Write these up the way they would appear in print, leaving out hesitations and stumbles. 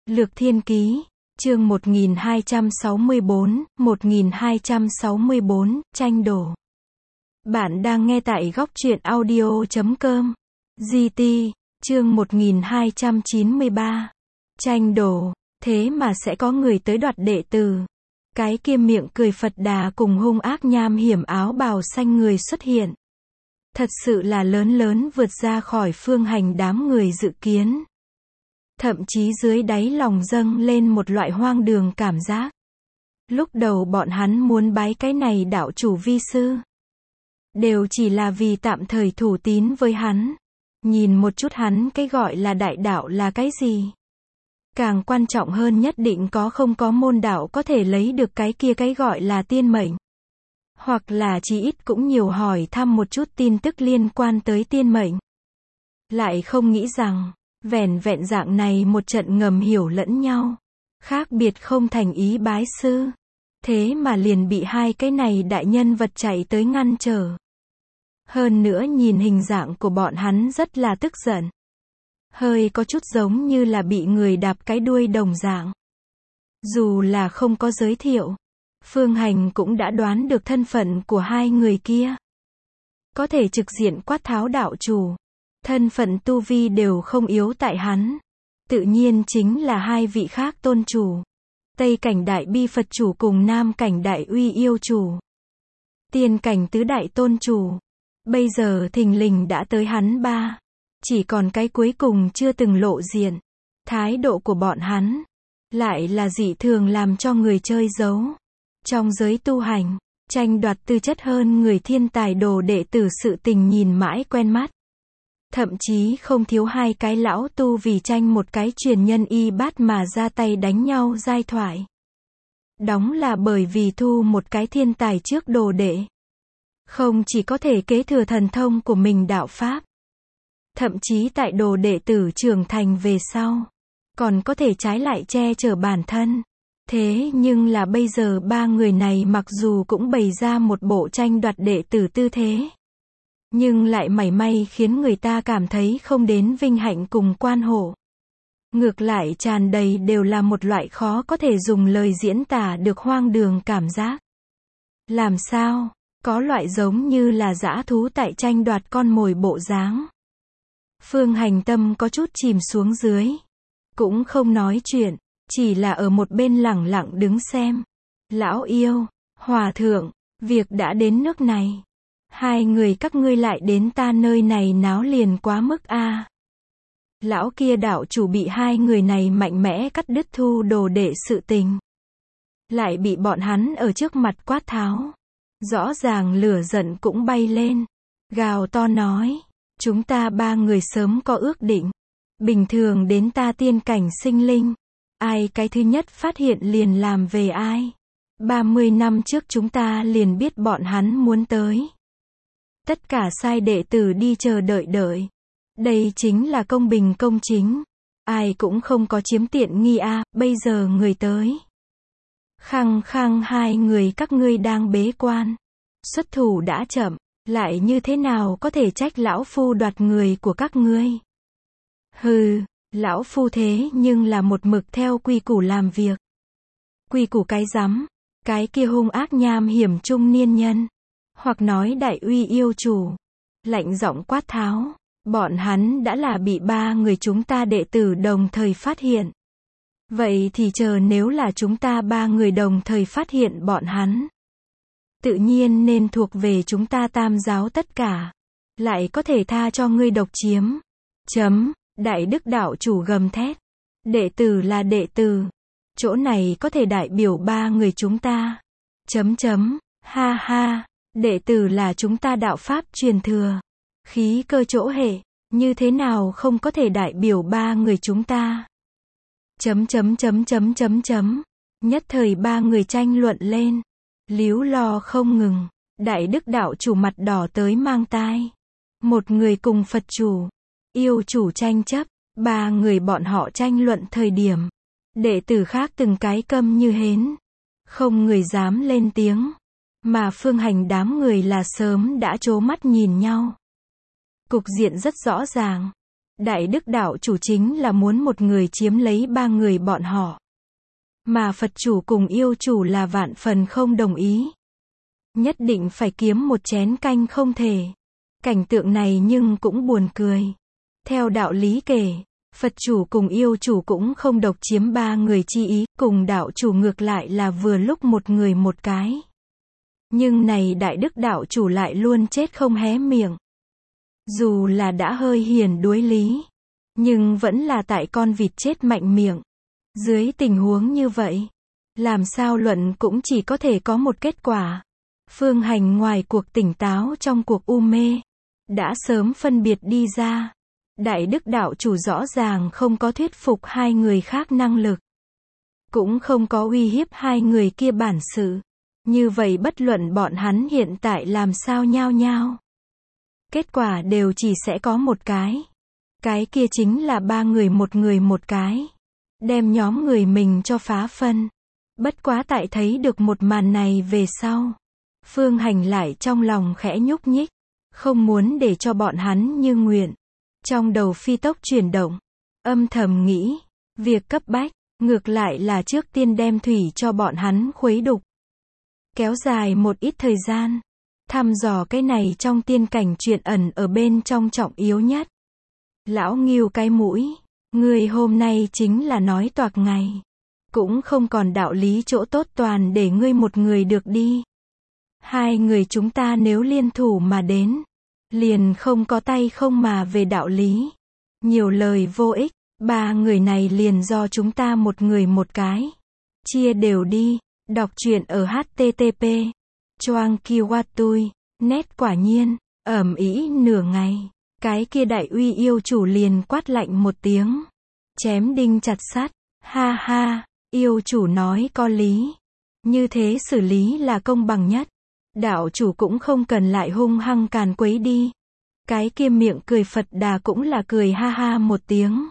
Lược Thiên Ký, chương 1264, tranh đổ. Bạn đang nghe tại góc truyện audio.com. GT, chương 1293. Tranh đổ, thế mà sẽ có người tới đoạt đệ tử. Cái kia miệng cười Phật Đà cùng hung ác nham hiểm áo bào xanh người xuất hiện. Thật sự là lớn vượt ra khỏi Phương Hành đám người dự kiến. Thậm chí dưới đáy lòng dâng lên một loại hoang đường cảm giác. Lúc đầu bọn hắn muốn bái cái này đạo chủ vi sư. Đều chỉ là vì tạm thời thủ tín với hắn. Nhìn một chút hắn cái gọi là đại đạo là cái gì. Càng quan trọng hơn nhất định không có môn đạo có thể lấy được cái kia cái gọi là tiên mệnh. Hoặc là chí ít cũng nhiều hỏi thăm một chút tin tức liên quan tới tiên mệnh. Lại không nghĩ rằng, vẻn vẹn dạng này một trận ngầm hiểu lẫn nhau. Khác biệt không thành ý bái sư. Thế mà liền bị hai cái này đại nhân vật chạy tới ngăn trở. Hơn nữa nhìn hình dạng của bọn hắn rất là tức giận. Hơi có chút giống như là bị người đạp cái đuôi đồng dạng. Dù là không có giới thiệu, Phương Hành cũng đã đoán được thân phận của hai người kia. Có thể trực diện quát tháo đạo chủ. Thân phận tu vi đều không yếu tại hắn. Tự nhiên chính là hai vị khác tôn chủ. Tây cảnh đại bi Phật chủ cùng Nam cảnh đại uy yêu chủ. Tiên cảnh tứ đại tôn chủ. Bây giờ thình lình đã tới hắn ba. Chỉ còn cái cuối cùng chưa từng lộ diện. Thái độ của bọn hắn lại là dị thường làm cho người chơi giấu. Trong giới tu hành, tranh đoạt tư chất hơn người thiên tài đồ đệ tử sự tình nhìn mãi quen mắt. Thậm chí không thiếu hai cái lão tu vì tranh một cái truyền nhân y bát mà ra tay đánh nhau giai thoại. Đóng là bởi vì thu một cái thiên tài trước đồ đệ. Không chỉ có thể kế thừa thần thông của mình đạo pháp. Thậm chí tại đồ đệ tử trưởng thành về sau. Còn có thể trái lại che chở bản thân. Thế nhưng là bây giờ ba người này mặc dù cũng bày ra một bộ tranh đoạt đệ tử tư thế. Nhưng lại mảy may khiến người ta cảm thấy không đến vinh hạnh cùng quan hộ. Ngược lại tràn đầy đều là một loại khó có thể dùng lời diễn tả được hoang đường cảm giác. Làm sao? Có loại giống như là dã thú tại tranh đoạt con mồi bộ dáng. Phương Hành tâm có chút chìm xuống dưới. Cũng không nói chuyện, chỉ là ở một bên lẳng lặng đứng xem. Lão yêu, hòa thượng, việc đã đến nước này. Hai người các ngươi lại đến ta nơi này náo liền quá mức a. Lão kia đạo chủ bị hai người này mạnh mẽ cắt đứt thu đồ đệ sự tình. Lại bị bọn hắn ở trước mặt quát tháo. Rõ ràng lửa giận cũng bay lên. Gào to nói, chúng ta ba người sớm có ước định. Bình thường đến ta tiên cảnh sinh linh. Ai cái thứ nhất phát hiện liền làm về ai. 30 năm trước chúng ta liền biết bọn hắn muốn tới. Tất cả sai đệ tử đi chờ đợi. Đây chính là công bình công chính. Ai cũng không có chiếm tiện nghi a. Bây giờ người tới. Khăng hai người các ngươi đang bế quan. Xuất thủ đã chậm. Lại như thế nào có thể trách lão phu đoạt người của các ngươi. Hừ, lão phu thế nhưng là một mực theo quy củ làm việc. Quy củ cái rắm. Cái kia hung ác nham hiểm trung niên nhân. Hoặc nói đại uy yêu chủ. Lạnh giọng quát tháo. Bọn hắn đã là bị ba người chúng ta đệ tử đồng thời phát hiện. Vậy thì chờ nếu là chúng ta ba người đồng thời phát hiện bọn hắn. Tự nhiên nên thuộc về chúng ta tam giáo tất cả. Lại có thể tha cho ngươi độc chiếm. Đại đức đạo chủ gầm thét. Đệ tử là đệ tử. Chỗ này có thể đại biểu ba người chúng ta. Ha ha. Đệ tử là chúng ta đạo pháp truyền thừa. Khí cơ chỗ hệ. Như thế nào không có thể đại biểu ba người chúng ta. Nhất thời ba người tranh luận lên. Líu lo không ngừng. Đại đức đạo chủ mặt đỏ tới mang tai. Một người cùng Phật chủ. Yêu chủ tranh chấp. Ba người bọn họ tranh luận thời điểm. Đệ tử khác từng cái câm như hến. Không người dám lên tiếng. Mà Phương Hành đám người là sớm đã trố mắt nhìn nhau. Cục diện rất rõ ràng. Đại đức đạo chủ chính là muốn một người chiếm lấy ba người bọn họ. Mà Phật chủ cùng yêu chủ là vạn phần không đồng ý. Nhất định phải kiếm một chén canh không thể. Cảnh tượng này nhưng cũng buồn cười. Theo đạo lý kể, Phật chủ cùng yêu chủ cũng không độc chiếm ba người chi ý, cùng đạo chủ ngược lại là vừa lúc một người một cái. Nhưng này đại đức đạo chủ lại luôn chết không hé miệng. Dù là đã hơi hiền đối lý, nhưng vẫn là tại con vịt chết mạnh miệng. Dưới tình huống như vậy, làm sao luận cũng chỉ có thể có một kết quả. Phương Hành ngoài cuộc tỉnh táo trong cuộc u mê, đã sớm phân biệt đi ra. Đại đức đạo chủ rõ ràng không có thuyết phục hai người khác năng lực. Cũng không có uy hiếp hai người kia bản sự. Như vậy bất luận bọn hắn hiện tại làm sao nhao nhao. Kết quả đều chỉ sẽ có một cái. Cái kia chính là ba người một cái. Đem nhóm người mình cho phá phân. Bất quá tại thấy được một màn này về sau. Phương Hành lại trong lòng khẽ nhúc nhích. Không muốn để cho bọn hắn như nguyện. Trong đầu phi tốc chuyển động. Âm thầm nghĩ. Việc cấp bách. Ngược lại là trước tiên đem thủy cho bọn hắn khuấy đục. Kéo dài một ít thời gian. Thăm dò cái này trong tiên cảnh chuyện ẩn ở bên trong trọng yếu nhất. Lão Ngưu cái mũi. Người hôm nay chính là nói toạc ngày. Cũng không còn đạo lý chỗ tốt toàn để ngươi một người được đi. Hai người chúng ta nếu liên thủ mà đến. Liền không có tay không mà về đạo lý. Nhiều lời vô ích. Ba người này liền do chúng ta một người một cái. Chia đều đi. Đọc truyện ở http. Choang Kiwatui. Net quả nhiên. Ầm ĩ nửa ngày. Cái kia đại uy yêu chủ liền quát lạnh một tiếng. Chém đinh chặt sắt. Ha ha. Yêu chủ nói có lý. Như thế xử lý là công bằng nhất. Đạo chủ cũng không cần lại hung hăng càn quấy đi. Cái kia miệng cười Phật Đà cũng là cười ha ha một tiếng.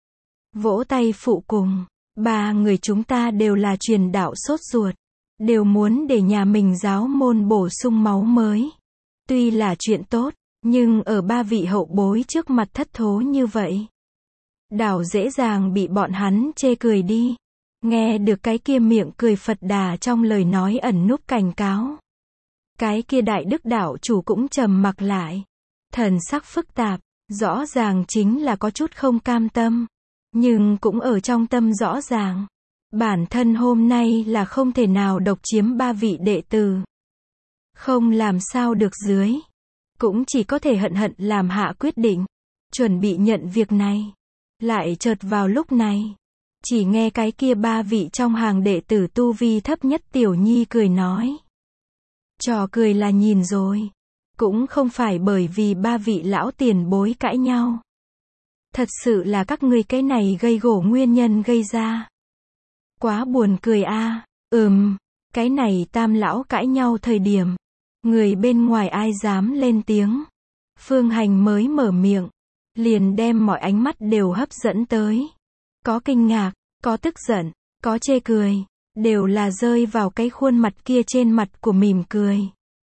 Vỗ tay phụ cùng. Ba người chúng ta đều là truyền đạo sốt ruột. Đều muốn để nhà mình giáo môn bổ sung máu mới. Tuy là chuyện tốt, nhưng ở ba vị hậu bối trước mặt thất thố như vậy. Đảo dễ dàng bị bọn hắn chê cười đi. Nghe được cái kia miệng cười Phật Đà trong lời nói ẩn núp cảnh cáo. Cái kia đại đức đạo chủ cũng trầm mặc lại. Thần sắc phức tạp, rõ ràng chính là có chút không cam tâm. Nhưng cũng ở trong tâm rõ ràng. Bản thân hôm nay là không thể nào độc chiếm ba vị đệ tử. Không làm sao được dưới. Cũng chỉ có thể hận hận làm hạ quyết định. Chuẩn bị nhận việc này. Lại chợt vào lúc này. Chỉ nghe cái kia ba vị trong hàng đệ tử tu vi thấp nhất tiểu nhi cười nói. Trò cười là nhìn rồi. Cũng không phải bởi vì ba vị lão tiền bối cãi nhau. Thật sự là các ngươi cái này gây gổ nguyên nhân gây ra. Quá buồn cười a. Cái này tam lão cãi nhau thời điểm. Người bên ngoài ai dám lên tiếng. Phương Hành mới mở miệng. Liền đem mọi ánh mắt đều hấp dẫn tới. Có kinh ngạc, có tức giận, có chê cười. Đều là rơi vào cái khuôn mặt kia trên mặt của mỉm cười.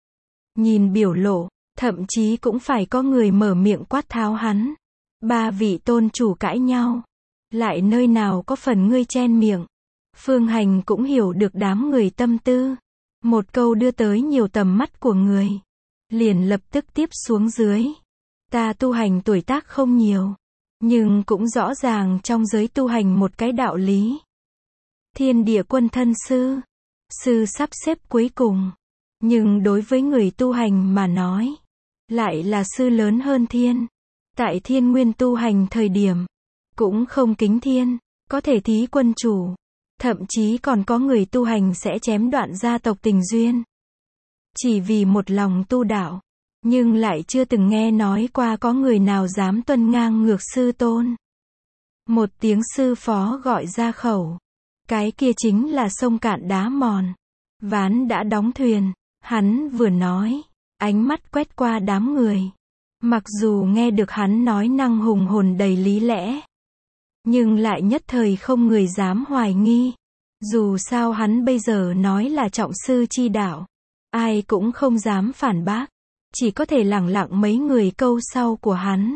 Nhìn biểu lộ, thậm chí cũng phải có người mở miệng quát tháo hắn. Ba vị tôn chủ cãi nhau. Lại nơi nào có phần ngươi chen miệng. Phương Hành cũng hiểu được đám người tâm tư. Một câu đưa tới nhiều tầm mắt của người. Liền lập tức tiếp xuống dưới. Ta tu hành tuổi tác không nhiều. Nhưng cũng rõ ràng trong giới tu hành một cái đạo lý. Thiên địa quân thân sư. Sư sắp xếp cuối cùng. Nhưng đối với người tu hành mà nói. Lại là sư lớn hơn thiên. Tại thiên nguyên tu hành thời điểm. Cũng không kính thiên. Có thể thí quân chủ. Thậm chí còn có người tu hành sẽ chém đoạn gia tộc tình duyên. Chỉ vì một lòng tu đạo. Nhưng lại chưa từng nghe nói qua có người nào dám tuân ngang ngược sư tôn. Một tiếng sư phó gọi ra khẩu. Cái kia chính là sông cạn đá mòn. Ván đã đóng thuyền. Hắn vừa nói. Ánh mắt quét qua đám người. Mặc dù nghe được hắn nói năng hùng hồn đầy lý lẽ. Nhưng lại nhất thời không người dám hoài nghi. Dù sao hắn bây giờ nói là trọng sư chi đạo. Ai cũng không dám phản bác. Chỉ có thể lẳng lặng mấy người câu sau của hắn.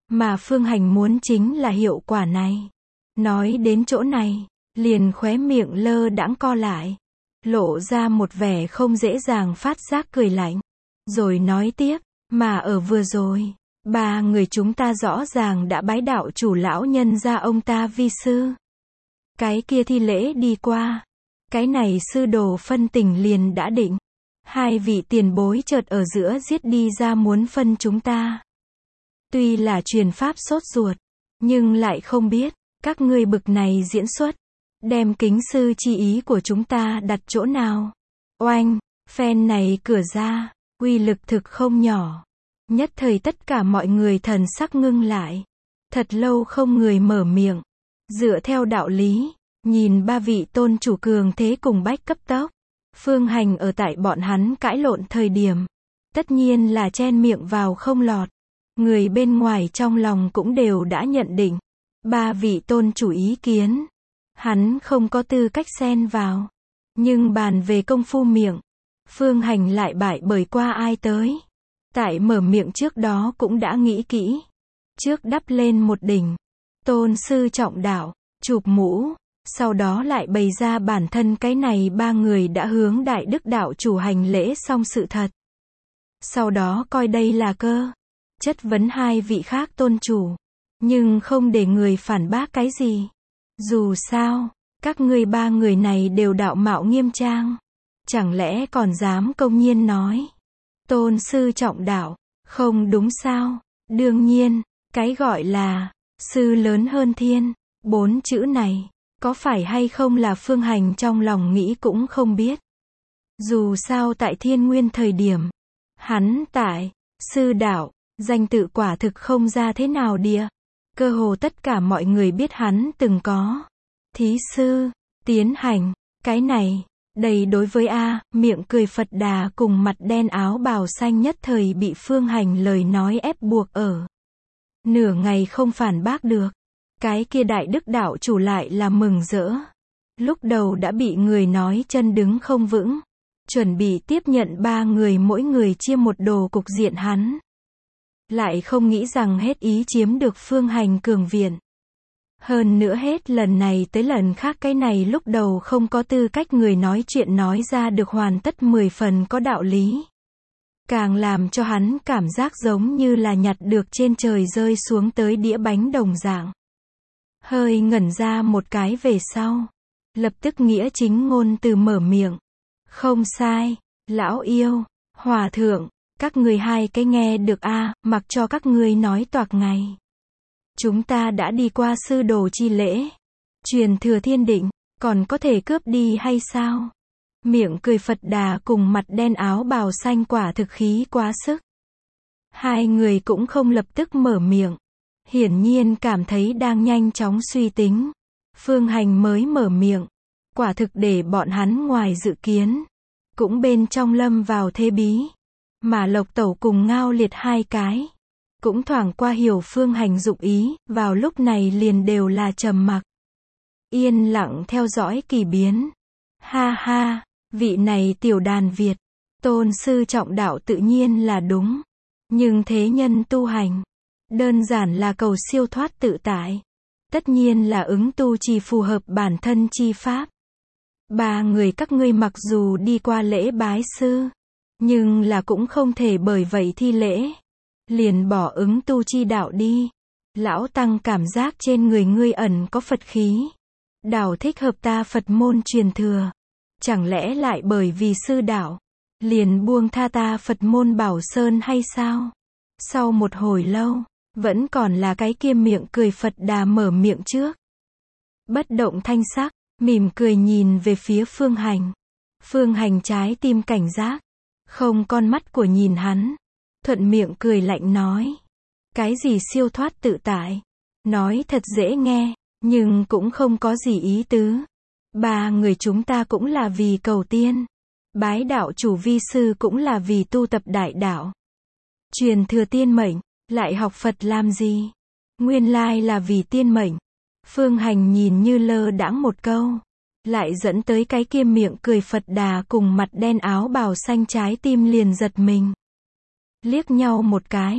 Mà Phương Hành muốn chính là hiệu quả này. Nói đến chỗ này, liền khóe miệng lơ đãng co lại, lộ ra một vẻ không dễ dàng phát giác cười lạnh. Rồi nói tiếp, mà ở vừa rồi, ba người chúng ta rõ ràng đã bái đạo chủ lão nhân gia ông ta vi sư. Cái kia thi lễ đi qua. Cái này sư đồ phân tình liền đã định. Hai vị tiền bối chợt ở giữa giết đi ra muốn phân chúng ta. Tuy là truyền pháp sốt ruột, nhưng lại không biết, các ngươi bực này diễn xuất, đem kính sư chi ý của chúng ta đặt chỗ nào. Oanh, phen này cửa ra, uy lực thực không nhỏ. Nhất thời tất cả mọi người thần sắc ngưng lại. Thật lâu không người mở miệng. Dựa theo đạo lý, nhìn ba vị tôn chủ cường thế cùng bách cấp tốc. Phương Hành ở tại bọn hắn cãi lộn thời điểm. Tất nhiên là chen miệng vào không lọt. Người bên ngoài trong lòng cũng đều đã nhận định. Ba vị tôn chủ ý kiến. Hắn không có tư cách xen vào. Nhưng bàn về công phu miệng. Phương Hành lại bại bởi qua ai tới. Tại mở miệng trước đó cũng đã nghĩ kỹ. Trước đắp lên một đỉnh. Tôn sư trọng đạo, chụp mũ. Sau đó lại bày ra bản thân cái này ba người đã hướng đại đức đạo chủ hành lễ xong sự thật. Sau đó coi đây là cơ. Chất vấn hai vị khác tôn chủ. Nhưng không để người phản bác cái gì. Dù sao, các ngươi ba người này đều đạo mạo nghiêm trang. Chẳng lẽ còn dám công nhiên nói. Tôn sư trọng đạo, không đúng sao? Đương nhiên, cái gọi là sư lớn hơn thiên, 4 chữ này, có phải hay không là Phương Hành trong lòng nghĩ cũng không biết. Dù sao tại Thiên Nguyên thời điểm, hắn tại sư đạo, danh tự quả thực không ra thế nào địa. Cơ hồ tất cả mọi người biết hắn từng có thí sư, tiến hành, cái này. Đây đối với miệng cười Phật Đà cùng mặt đen áo bào xanh nhất thời bị Phương Hành lời nói ép buộc ở. Nửa ngày không phản bác được. Cái kia đại đức đạo chủ lại là mừng rỡ. Lúc đầu đã bị người nói chân đứng không vững. Chuẩn bị tiếp nhận ba người mỗi người chia một đồ cục diện hắn. Lại không nghĩ rằng hết ý chiếm được Phương Hành cường viện. Hơn nữa hết lần này tới lần khác cái này lúc đầu không có tư cách người nói chuyện nói ra được hoàn tất 10 phần có đạo lý. Càng làm cho hắn cảm giác giống như là nhặt được trên trời rơi xuống tới đĩa bánh đồng dạng. Hơi ngẩn ra một cái về sau. Lập tức nghĩa chính ngôn từ mở miệng. Không sai, lão yêu, hòa thượng, các người hai cái nghe được mặc cho các ngươi nói toạc ngày. Chúng ta đã đi qua sư đồ chi lễ. Truyền thừa thiên định, còn có thể cướp đi hay sao? Miệng cười Phật Đà cùng mặt đen áo bào xanh quả thực khí quá sức. Hai người cũng không lập tức mở miệng. Hiển nhiên cảm thấy đang nhanh chóng suy tính. Phương Hành mới mở miệng. Quả thực để bọn hắn ngoài dự kiến. Cũng bên trong lâm vào thế bí. Mà Lộc Tẩu cùng Ngao Liệt hai cái. Cũng thoảng qua hiểu Phương Hành dụng ý, vào lúc này liền đều là trầm mặc. Yên lặng theo dõi kỳ biến. Ha ha, vị này tiểu đàn Việt, tôn sư trọng đạo tự nhiên là đúng. Nhưng thế nhân tu hành, đơn giản là cầu siêu thoát tự tại. Tất nhiên là ứng tu chỉ phù hợp bản thân chi pháp. Ba người các ngươi mặc dù đi qua lễ bái sư, nhưng là cũng không thể bởi vậy thi lễ. Liền bỏ ứng tu chi đạo đi. Lão Tăng cảm giác trên người ngươi ẩn có Phật khí. Đạo thích hợp ta Phật môn truyền thừa. Chẳng lẽ lại bởi vì sư đạo, liền buông tha ta Phật môn Bảo Sơn hay sao? Sau một hồi lâu, vẫn còn là cái kia miệng cười Phật Đà mở miệng trước. Bất động thanh sắc, mỉm cười nhìn về phía Phương Hành. Phương Hành trái tim cảnh giác, không con mắt của nhìn hắn. Thuận miệng cười lạnh nói. Cái gì siêu thoát tự tại? Nói thật dễ nghe, nhưng cũng không có gì ý tứ. Ba người chúng ta cũng là vì cầu tiên. Bái đạo chủ vi sư cũng là vì tu tập đại đạo. Truyền thừa tiên mệnh, lại học Phật làm gì? Nguyên lai là vì tiên mệnh. Phương Hành nhìn như lơ đãng một câu. Lại dẫn tới cái kia miệng cười Phật Đà cùng mặt đen áo bào xanh trái tim liền giật mình. Liếc nhau một cái,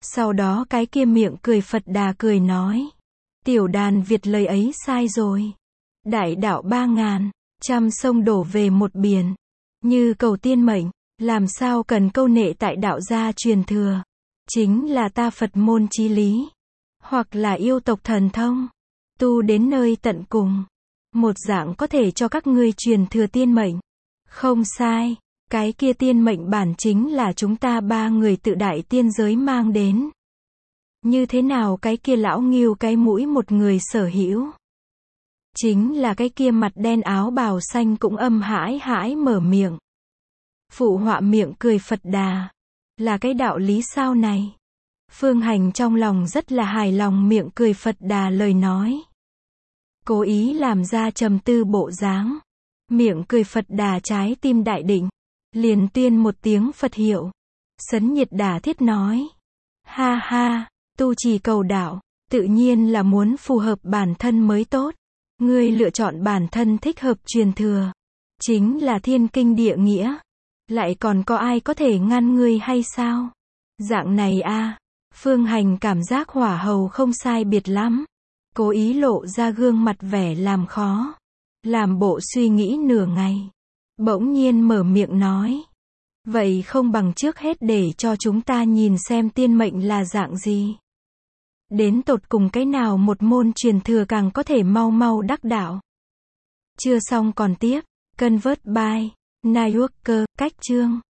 Sau đó cái kia miệng cười Phật Đà cười nói. Tiểu đàn Việt lời ấy sai rồi. Đại đạo 3.000, trăm sông đổ về một biển. Như cầu tiên mệnh, làm sao cần câu nệ tại đạo gia truyền thừa. Chính là ta Phật môn chí lý. Hoặc là yêu tộc thần thông. Tu đến nơi tận cùng. Một dạng có thể cho các ngươi truyền thừa tiên mệnh. Không sai, cái kia tiên mệnh bản chính là chúng ta 3 người tự đại tiên giới mang đến. Như thế nào cái kia lão Ngưu cái mũi một người sở hữu? Chính là cái kia mặt đen áo bào xanh cũng âm hãi hãi mở miệng. Phụ họa miệng cười Phật Đà. Là cái đạo lý sao này? Phương Hành trong lòng rất là hài lòng miệng cười Phật Đà lời nói. Cố ý làm ra trầm tư bộ dáng. Miệng cười Phật Đà trái tim đại định. Liền tuyên một tiếng Phật hiệu. Sấn nhiệt đà thiết nói. Ha ha, tu trì cầu đạo, tự nhiên là muốn phù hợp bản thân mới tốt. Ngươi lựa chọn bản thân thích hợp truyền thừa. Chính là thiên kinh địa nghĩa. Lại còn có ai có thể ngăn ngươi hay sao? Dạng này a, Phương Hành cảm giác hỏa hầu không sai biệt lắm. Cố ý lộ ra gương mặt vẻ làm khó. Làm bộ suy nghĩ nửa ngày. Bỗng nhiên mở miệng nói. Vậy không bằng trước hết để cho chúng ta nhìn xem tiên mệnh là dạng gì. Đến tột cùng cái nào một môn truyền thừa càng có thể mau mau đắc đạo. Chưa xong còn tiếp. Convert by Nayuker, cách chương.